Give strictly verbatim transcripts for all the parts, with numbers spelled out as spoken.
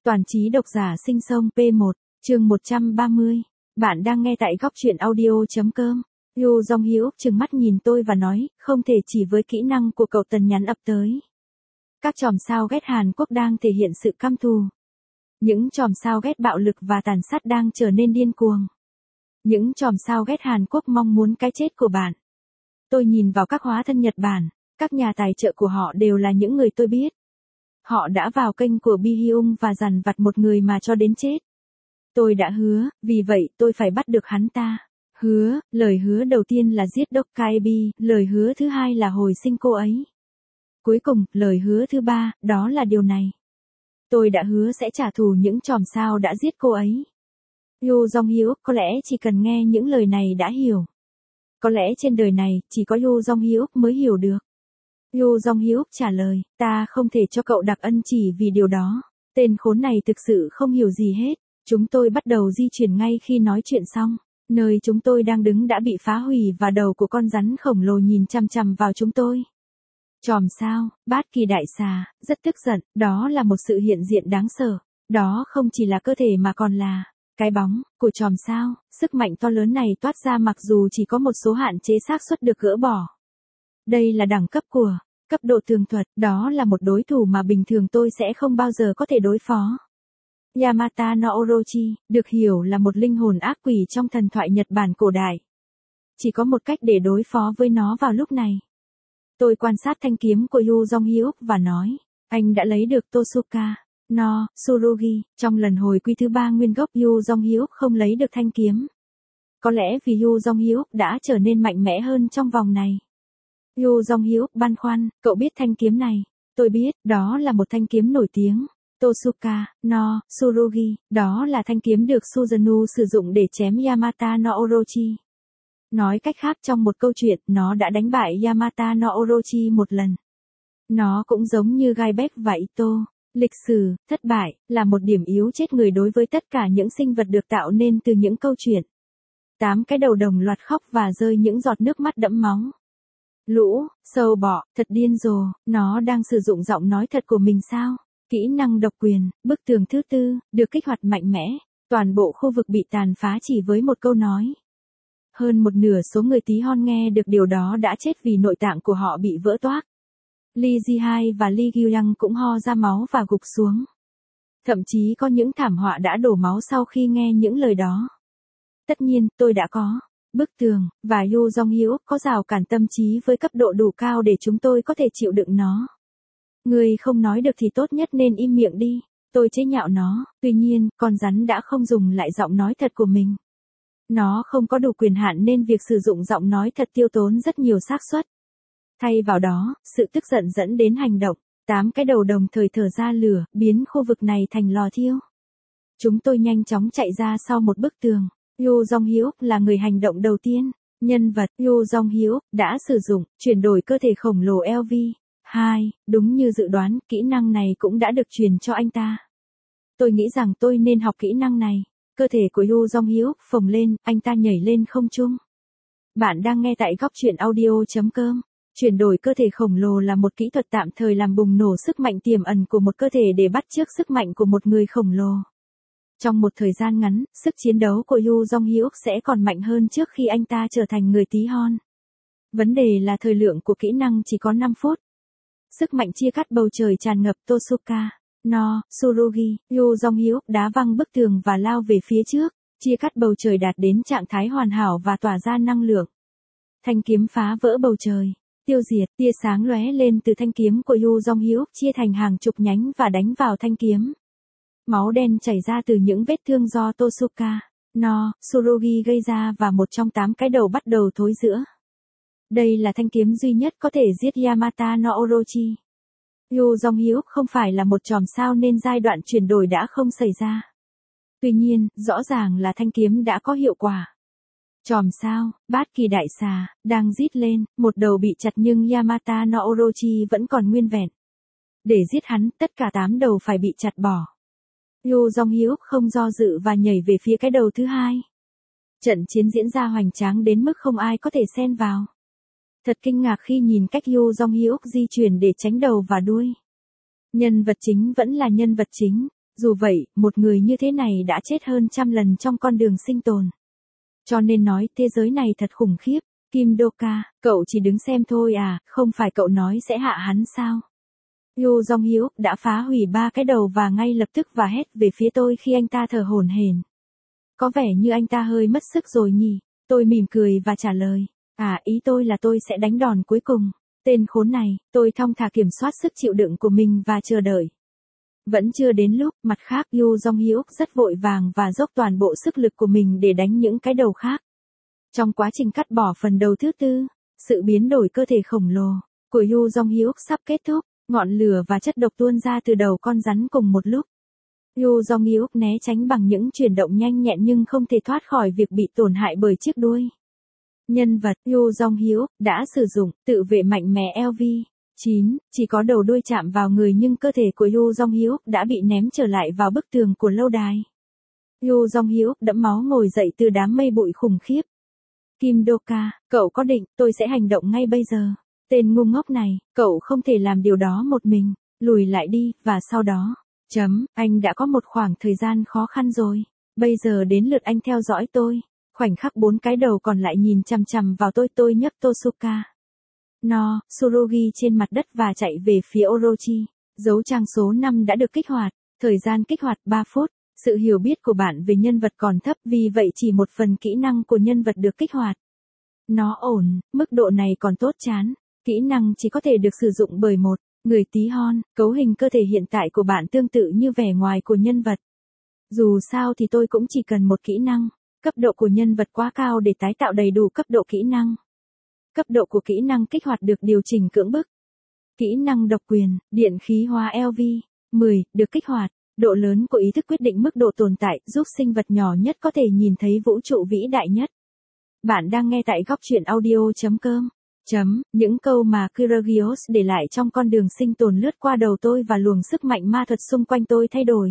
Toàn trí độc giả sinh sông pê một, chương một trăm ba mươi. Bạn đang nghe tại góc truyện audio.com. Yoo Jong-hyuk trừng mắt nhìn tôi và nói, không thể chỉ với kỹ năng của cậu tần nhắn ập tới. Các chòm sao ghét Hàn Quốc đang thể hiện sự căm thù. Những chòm sao ghét bạo lực và tàn sát đang trở nên điên cuồng. Những chòm sao ghét Hàn Quốc mong muốn cái chết của bạn. Tôi nhìn vào các hóa thân Nhật Bản, các nhà tài trợ của họ đều là những người tôi biết. Họ đã vào kênh của Bi Hyung và dằn vặt một người mà cho đến chết. Tôi đã hứa, vì vậy tôi phải bắt được hắn ta. Hứa, lời hứa đầu tiên là giết Dok Kaebi, lời hứa thứ hai là hồi sinh cô ấy. Cuối cùng, lời hứa thứ ba, đó là điều này. Tôi đã hứa sẽ trả thù những chòm sao đã giết cô ấy. Yoo Jong-hyuk có lẽ chỉ cần nghe những lời này đã hiểu. Có lẽ trên đời này, chỉ có Yoo Jong-hyuk mới hiểu được. Yoo Jong-hyuk trả lời, ta không thể cho cậu đặc ân chỉ vì điều đó. Tên khốn này thực sự không hiểu gì hết. Chúng tôi bắt đầu di chuyển ngay khi nói chuyện xong. Nơi chúng tôi đang đứng đã bị phá hủy và đầu của con rắn khổng lồ nhìn chằm chằm vào chúng tôi. Chòm sao, Bát Kỳ đại xà, rất tức giận, đó là một sự hiện diện đáng sợ. Đó không chỉ là cơ thể mà còn là cái bóng của chòm sao. Sức mạnh to lớn này toát ra mặc dù chỉ có một số hạn chế xác suất được gỡ bỏ. Đây là đẳng cấp của cấp độ tường thuật, đó là một đối thủ mà bình thường tôi sẽ không bao giờ có thể đối phó. Yamata no Orochi, được hiểu là một linh hồn ác quỷ trong thần thoại Nhật Bản cổ đại. Chỉ có một cách để đối phó với nó vào lúc này. Tôi quan sát thanh kiếm của Yoo Jong-hyuk và nói, anh đã lấy được Tosuka no Tsurugi. Trong lần hồi quy thứ ba nguyên gốc Yoo Jong-hyuk không lấy được thanh kiếm. Có lẽ vì Yoo Jong-hyuk đã trở nên mạnh mẽ hơn trong vòng này. Yoo Jong-hyuk băn khoăn, cậu biết thanh kiếm này? Tôi biết, đó là một thanh kiếm nổi tiếng. Tosuka no Tsurugi, đó là thanh kiếm được Suzanu sử dụng để chém Yamata no Orochi. Nói cách khác trong một câu chuyện, nó đã đánh bại Yamata no Orochi một lần. Nó cũng giống như Gaibek và Ito. Lịch sử, thất bại, là một điểm yếu chết người đối với tất cả những sinh vật được tạo nên từ những câu chuyện. Tám cái đầu đồng loạt khóc và rơi những giọt nước mắt đẫm máu. Lũ, sâu bọ, thật điên rồ, nó đang sử dụng giọng nói thật của mình sao? Kỹ năng độc quyền, bức tường thứ tư, được kích hoạt mạnh mẽ. Toàn bộ khu vực bị tàn phá chỉ với một câu nói. Hơn một nửa số người tí hon nghe được điều đó đã chết vì nội tạng của họ bị vỡ toác. Lee Ji-hai và Lee Gyu-young cũng ho ra máu và gục xuống. Thậm chí có những thảm họa đã đổ máu sau khi nghe những lời đó. Tất nhiên, tôi đã có bức tường, và Yoo Jong-hyuk có rào cản tâm trí với cấp độ đủ cao để chúng tôi có thể chịu đựng nó. Người không nói được thì tốt nhất nên im miệng đi. Tôi chế nhạo nó, tuy nhiên, con rắn đã không dùng lại giọng nói thật của mình. Nó không có đủ quyền hạn nên việc sử dụng giọng nói thật tiêu tốn rất nhiều xác suất. Thay vào đó, sự tức giận dẫn đến hành động. Tám cái đầu đồng thời thở ra lửa, biến khu vực này thành lò thiêu. Chúng tôi nhanh chóng chạy ra sau một bức tường. Yoo Jong-hyuk là người hành động đầu tiên. Nhân vật Yoo Jong-hyuk đã sử dụng chuyển đổi cơ thể khổng lồ L V. hai, đúng như dự đoán, kỹ năng này cũng đã được truyền cho anh ta. Tôi nghĩ rằng tôi nên học kỹ năng này. Cơ thể của Yoo Jong-hyuk phồng lên, anh ta nhảy lên không trung. Bạn đang nghe tại góc truyện audio.com. Chuyển đổi cơ thể khổng lồ là một kỹ thuật tạm thời làm bùng nổ sức mạnh tiềm ẩn của một cơ thể để bắt chước sức mạnh của một người khổng lồ. Trong một thời gian ngắn, sức chiến đấu của Yoo Jong-hyuk sẽ còn mạnh hơn trước khi anh ta trở thành người tí hon. Vấn đề là thời lượng của kỹ năng chỉ có năm phút. Sức mạnh chia cắt bầu trời tràn ngập Tosuka no Tsurugi. Yoo Jong-hyuk đá văng bức tường và lao về phía trước, chia cắt bầu trời đạt đến trạng thái hoàn hảo và tỏa ra năng lượng. Thanh kiếm phá vỡ bầu trời, tiêu diệt, tia sáng lóe lên từ thanh kiếm của Yoo Jong-hyuk chia thành hàng chục nhánh và đánh vào thanh kiếm. Máu đen chảy ra từ những vết thương do Tosuka no Tsurugi gây ra và một trong tám cái đầu bắt đầu thối rữa. Đây là thanh kiếm duy nhất có thể giết Yamata no Orochi. Yoo Jong-hyuk không phải là một chòm sao nên giai đoạn chuyển đổi đã không xảy ra. Tuy nhiên, rõ ràng là thanh kiếm đã có hiệu quả. Chòm sao, Bát Kỳ đại xà, đang rít lên, một đầu bị chặt nhưng Yamata no Orochi vẫn còn nguyên vẹn. Để giết hắn, tất cả tám đầu phải bị chặt bỏ. Yoo Jong-hyuk không do dự và nhảy về phía cái đầu thứ hai. Trận chiến diễn ra hoành tráng đến mức không ai có thể xen vào. Thật kinh ngạc khi nhìn cách Yoo Jong-hyuk di chuyển để tránh đầu và đuôi. Nhân vật chính vẫn là nhân vật chính. Dù vậy, một người như thế này đã chết hơn trăm lần trong con đường sinh tồn. Cho nên nói, thế giới này thật khủng khiếp. Kim Do-ka, cậu chỉ đứng xem thôi à, không phải cậu nói sẽ hạ hắn sao? Yoo Jong-hyuk đã phá hủy ba cái đầu và ngay lập tức và hét về phía tôi khi anh ta thở hổn hển. Có vẻ như anh ta hơi mất sức rồi nhỉ? Tôi mỉm cười và trả lời. À, ý tôi là tôi sẽ đánh đòn cuối cùng. Tên khốn này, tôi thong thả kiểm soát sức chịu đựng của mình và chờ đợi. Vẫn chưa đến lúc, mặt khác Yoo Jong-hyuk rất vội vàng và dốc toàn bộ sức lực của mình để đánh những cái đầu khác. Trong quá trình cắt bỏ phần đầu thứ tư, sự biến đổi cơ thể khổng lồ của Yoo Jong-hyuk sắp kết thúc, ngọn lửa và chất độc tuôn ra từ đầu con rắn cùng một lúc. Yoo Jong-hyuk né tránh bằng những chuyển động nhanh nhẹn nhưng không thể thoát khỏi việc bị tổn hại bởi chiếc đuôi. Nhân vật Yoo Jong-hyuk đã sử dụng tự vệ mạnh mẽ L V chín, chỉ có đầu đuôi chạm vào người nhưng cơ thể của Yoo Jong-hyuk đã bị ném trở lại vào bức tường của lâu đài. Yoo Jong-hyuk đẫm máu ngồi dậy từ đám mây bụi khủng khiếp. Kim Do-ka, cậu có định, tôi sẽ hành động ngay bây giờ. Tên ngu ngốc này, cậu không thể làm điều đó một mình, lùi lại đi, và sau đó, chấm, anh đã có một khoảng thời gian khó khăn rồi. Bây giờ đến lượt anh theo dõi tôi. Khoảnh khắc bốn cái đầu còn lại nhìn chằm chằm vào tôi tôi nhấc Tosuka no Tsurugi trên mặt đất và chạy về phía Orochi. Dấu trang số năm đã được kích hoạt, thời gian kích hoạt ba phút. Sự hiểu biết của bạn về nhân vật còn thấp vì vậy chỉ một phần kỹ năng của nhân vật được kích hoạt. Nó ổn, mức độ này còn tốt chán. Kỹ năng chỉ có thể được sử dụng bởi một người tí hon. Cấu hình cơ thể hiện tại của bạn tương tự như vẻ ngoài của nhân vật. Dù sao thì tôi cũng chỉ cần một kỹ năng. Cấp độ của nhân vật quá cao để tái tạo đầy đủ cấp độ kỹ năng. Cấp độ của kỹ năng kích hoạt được điều chỉnh cưỡng bức. Kỹ năng độc quyền, điện khí hóa L V mười, được kích hoạt. Độ lớn của ý thức quyết định mức độ tồn tại, giúp sinh vật nhỏ nhất có thể nhìn thấy vũ trụ vĩ đại nhất. Bạn đang nghe tại góc truyện audio chấm com. Chấm, những câu mà Kyrgios để lại trong con đường sinh tồn lướt qua đầu tôi và luồng sức mạnh ma thuật xung quanh tôi thay đổi.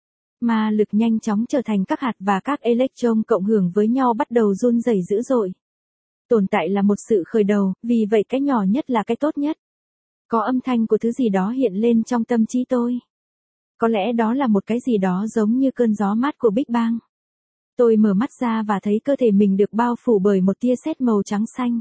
Ma lực nhanh chóng trở thành các hạt và các electron cộng hưởng với nhau bắt đầu run rẩy dữ dội. Tồn tại là một sự khởi đầu, vì vậy cái nhỏ nhất là cái tốt nhất. Có âm thanh của thứ gì đó hiện lên trong tâm trí tôi. Có lẽ đó là một cái gì đó giống như cơn gió mát của Big Bang. Tôi mở mắt ra và thấy cơ thể mình được bao phủ bởi một tia sét màu trắng xanh.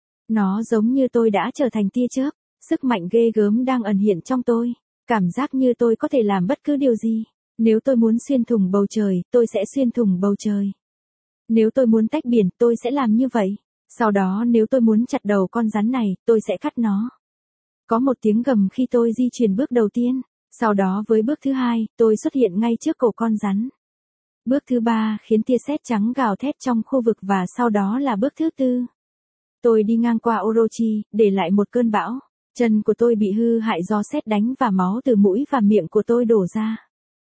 Nó giống như tôi đã trở thành tia chớp, sức mạnh ghê gớm đang ẩn hiện trong tôi. Cảm giác như tôi có thể làm bất cứ điều gì. Nếu tôi muốn xuyên thủng bầu trời, tôi sẽ xuyên thủng bầu trời. Nếu tôi muốn tách biển, tôi sẽ làm như vậy. Sau đó nếu tôi muốn chặt đầu con rắn này, tôi sẽ cắt nó. Có một tiếng gầm khi tôi di chuyển bước đầu tiên. Sau đó với bước thứ hai, tôi xuất hiện ngay trước cổ con rắn. Bước thứ ba khiến tia sét trắng gào thét trong khu vực và sau đó là bước thứ tư. Tôi đi ngang qua Orochi, để lại một cơn bão. Chân của tôi bị hư hại do sét đánh và máu từ mũi và miệng của tôi đổ ra.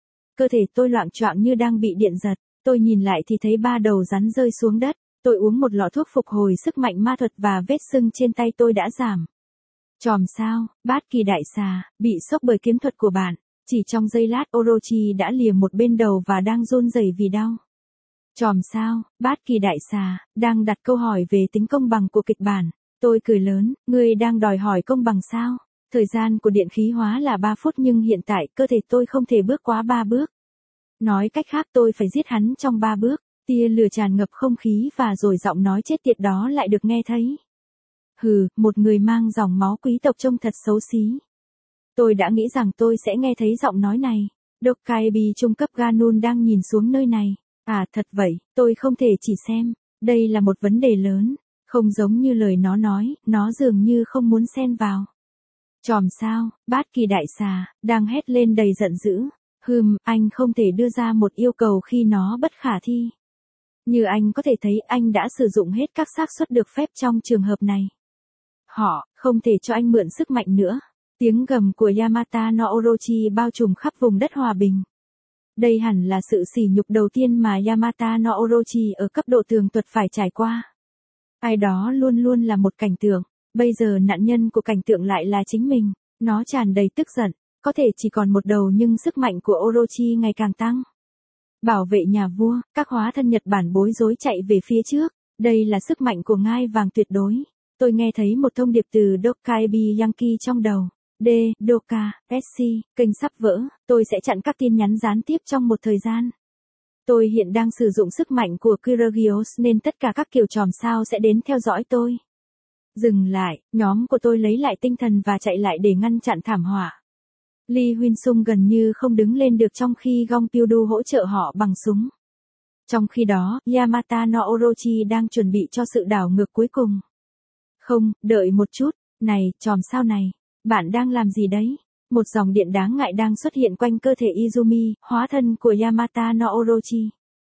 Cơ thể tôi loạng choạng như đang bị điện giật. Tôi nhìn lại thì thấy ba đầu rắn rơi xuống đất. Tôi uống một lọ thuốc phục hồi sức mạnh ma thuật và vết sưng trên tay tôi đã giảm. Chòm sao, bát kỳ đại xà, bị sốc bởi kiếm thuật của bạn. Chỉ trong giây lát Orochi đã lìa một bên đầu và đang run rẩy vì đau. Chòm sao, bát kỳ đại xà, đang đặt câu hỏi về tính công bằng của kịch bản. Tôi cười lớn, ngươi đang đòi hỏi công bằng sao? Thời gian của điện khí hóa là ba phút nhưng hiện tại cơ thể tôi không thể bước quá ba bước. Nói cách khác tôi phải giết hắn trong ba bước. Tia lửa tràn ngập không khí và rồi giọng nói chết tiệt đó lại được nghe thấy. Hừ, một người mang dòng máu quý tộc trông thật xấu xí. Tôi đã nghĩ rằng tôi sẽ nghe thấy giọng nói này. Dokkaebi trung cấp Ganun đang nhìn xuống nơi này. À thật vậy, tôi không thể chỉ xem. Đây là một vấn đề lớn. Không giống như lời nó nói, nó dường như không muốn xen vào. Chòm sao, bát kỳ đại xà, đang hét lên đầy giận dữ. Hừm, anh không thể đưa ra một yêu cầu khi nó bất khả thi. Như anh có thể thấy anh đã sử dụng hết các xác suất được phép trong trường hợp này. Họ, không thể cho anh mượn sức mạnh nữa. Tiếng gầm của Yamata no Orochi bao trùm khắp vùng đất hòa bình. Đây hẳn là sự sỉ nhục đầu tiên mà Yamata no Orochi ở cấp độ tường thuật phải trải qua. Ai đó luôn luôn là một cảnh tượng. Bây giờ nạn nhân của cảnh tượng lại là chính mình. Nó tràn đầy tức giận. Có thể chỉ còn một đầu nhưng sức mạnh của Orochi ngày càng tăng. Bảo vệ nhà vua, các hóa thân Nhật Bản bối rối chạy về phía trước. Đây là sức mạnh của ngai vàng tuyệt đối. Tôi nghe thấy một thông điệp từ Dokkaebi Yankee trong đầu. D. Doka, ét xê, kênh sắp vỡ, tôi sẽ chặn các tin nhắn gián tiếp trong một thời gian. Tôi hiện đang sử dụng sức mạnh của Kyrgios nên tất cả các kiểu chòm sao sẽ đến theo dõi tôi. Dừng lại, nhóm của tôi lấy lại tinh thần và chạy lại để ngăn chặn thảm họa. Lee Huynh Sung gần như không đứng lên được trong khi Gong Pyu-du hỗ trợ họ bằng súng. Trong khi đó, Yamata no Orochi đang chuẩn bị cho sự đảo ngược cuối cùng. Không, đợi một chút, này, chòm sao này, bạn đang làm gì đấy? Một dòng điện đáng ngại đang xuất hiện quanh cơ thể Izumi, hóa thân của Yamata no Orochi.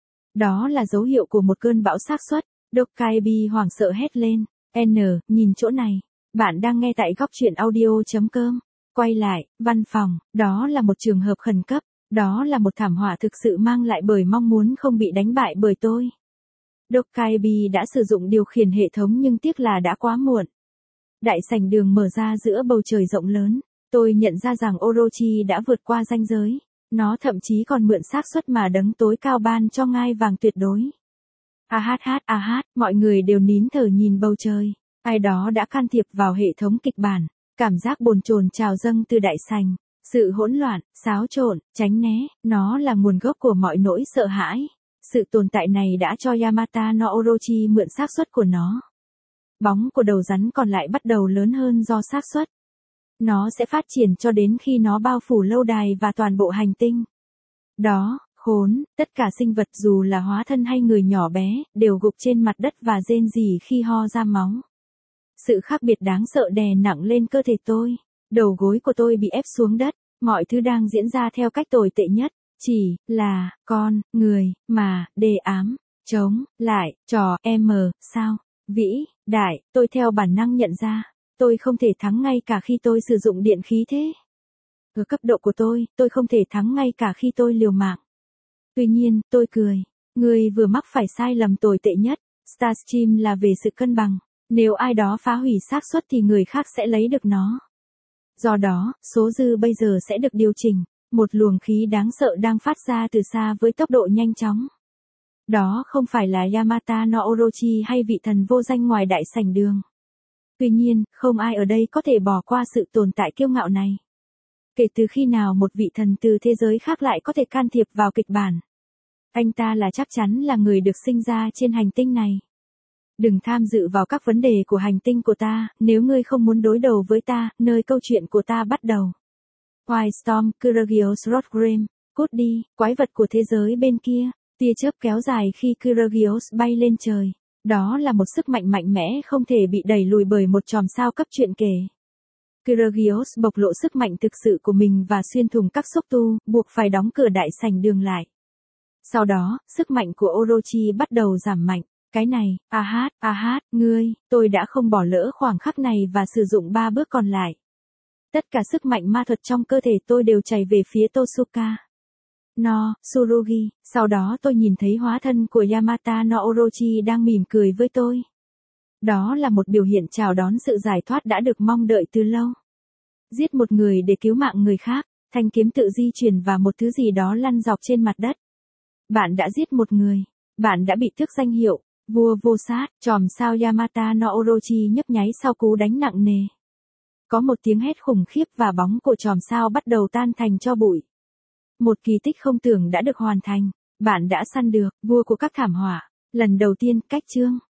Đó là dấu hiệu của một cơn bão xác suất. Dokkaibi hoảng sợ hét lên. N, nhìn chỗ này. Bạn đang nghe tại góc truyện audio chấm com. Quay lại, văn phòng, đó là một trường hợp khẩn cấp. Đó là một thảm họa thực sự mang lại bởi mong muốn không bị đánh bại bởi tôi. Dokkaibi đã sử dụng điều khiển hệ thống nhưng tiếc là đã quá muộn. Đại sảnh đường mở ra giữa bầu trời rộng lớn. Tôi nhận ra rằng Orochi đã vượt qua ranh giới. Nó thậm chí còn mượn xác suất mà đấng tối cao ban cho ngai vàng tuyệt đối. A hát hát a hát, mọi người đều nín thở nhìn bầu trời. Ai đó đã can thiệp vào hệ thống kịch bản. Cảm giác bồn chồn trào dâng từ đại sảnh. Sự hỗn loạn, xáo trộn, tránh né, nó là nguồn gốc của mọi nỗi sợ hãi. Sự tồn tại này đã cho Yamata no Orochi mượn xác suất của nó. Bóng của đầu rắn còn lại bắt đầu lớn hơn do xác suất. Nó sẽ phát triển cho đến khi nó bao phủ lâu đài và toàn bộ hành tinh. Đó, khốn, tất cả sinh vật dù là hóa thân hay người nhỏ bé, đều gục trên mặt đất và rên rỉ khi ho ra máu. Sự khác biệt đáng sợ đè nặng lên cơ thể tôi. Đầu gối của tôi bị ép xuống đất, mọi thứ đang diễn ra theo cách tồi tệ nhất. Chỉ là, con, người, mà, đề ám, chống, lại, trò, em, sao, vĩ, đại, tôi theo bản năng nhận ra. Tôi không thể thắng ngay cả khi tôi sử dụng điện khí thế. Ở cấp độ của tôi, tôi không thể thắng ngay cả khi tôi liều mạng. Tuy nhiên, tôi cười. Người vừa mắc phải sai lầm tồi tệ nhất. Starstream là về sự cân bằng. Nếu ai đó phá hủy xác suất thì người khác sẽ lấy được nó. Do đó, số dư bây giờ sẽ được điều chỉnh. Một luồng khí đáng sợ đang phát ra từ xa với tốc độ nhanh chóng. Đó không phải là Yamata no Orochi hay vị thần vô danh ngoài đại sảnh đường. Tuy nhiên, không ai ở đây có thể bỏ qua sự tồn tại kiêu ngạo này. Kể từ khi nào một vị thần từ thế giới khác lại có thể can thiệp vào kịch bản? Anh ta là chắc chắn là người được sinh ra trên hành tinh này. Đừng tham dự vào các vấn đề của hành tinh của ta, nếu ngươi không muốn đối đầu với ta, nơi câu chuyện của ta bắt đầu. White Storm, Kyrgios Rodgrim, cút đi, quái vật của thế giới bên kia. Tia chớp kéo dài khi Kyrgios bay lên trời. Đó là một sức mạnh mạnh mẽ không thể bị đẩy lùi bởi một chòm sao cấp truyện kể. Kyrgios bộc lộ sức mạnh thực sự của mình và xuyên thủng các xúc tu, buộc phải đóng cửa đại sảnh đường lại. Sau đó, sức mạnh của Orochi bắt đầu giảm mạnh. Cái này, a hát, a hát, ngươi, tôi đã không bỏ lỡ khoảng khắc này và sử dụng ba bước còn lại. Tất cả sức mạnh ma thuật trong cơ thể tôi đều chảy về phía Tosuka no Tsurugi. Sau đó tôi nhìn thấy hóa thân của Yamata no Orochi đang mỉm cười với tôi. Đó là một biểu hiện chào đón sự giải thoát đã được mong đợi từ lâu. Giết một người để cứu mạng người khác, thanh kiếm tự di chuyển và một thứ gì đó lăn dọc trên mặt đất. Bạn đã giết một người. Bạn đã bị tước danh hiệu, vua vô sát. Chòm sao Yamata no Orochi nhấp nháy sau cú đánh nặng nề. Có một tiếng hét khủng khiếp và bóng của chòm sao bắt đầu tan thành tro bụi. Một kỳ tích không tưởng đã được hoàn thành. Bạn đã săn được, vua của các thảm họa. Lần đầu tiên, cách chương.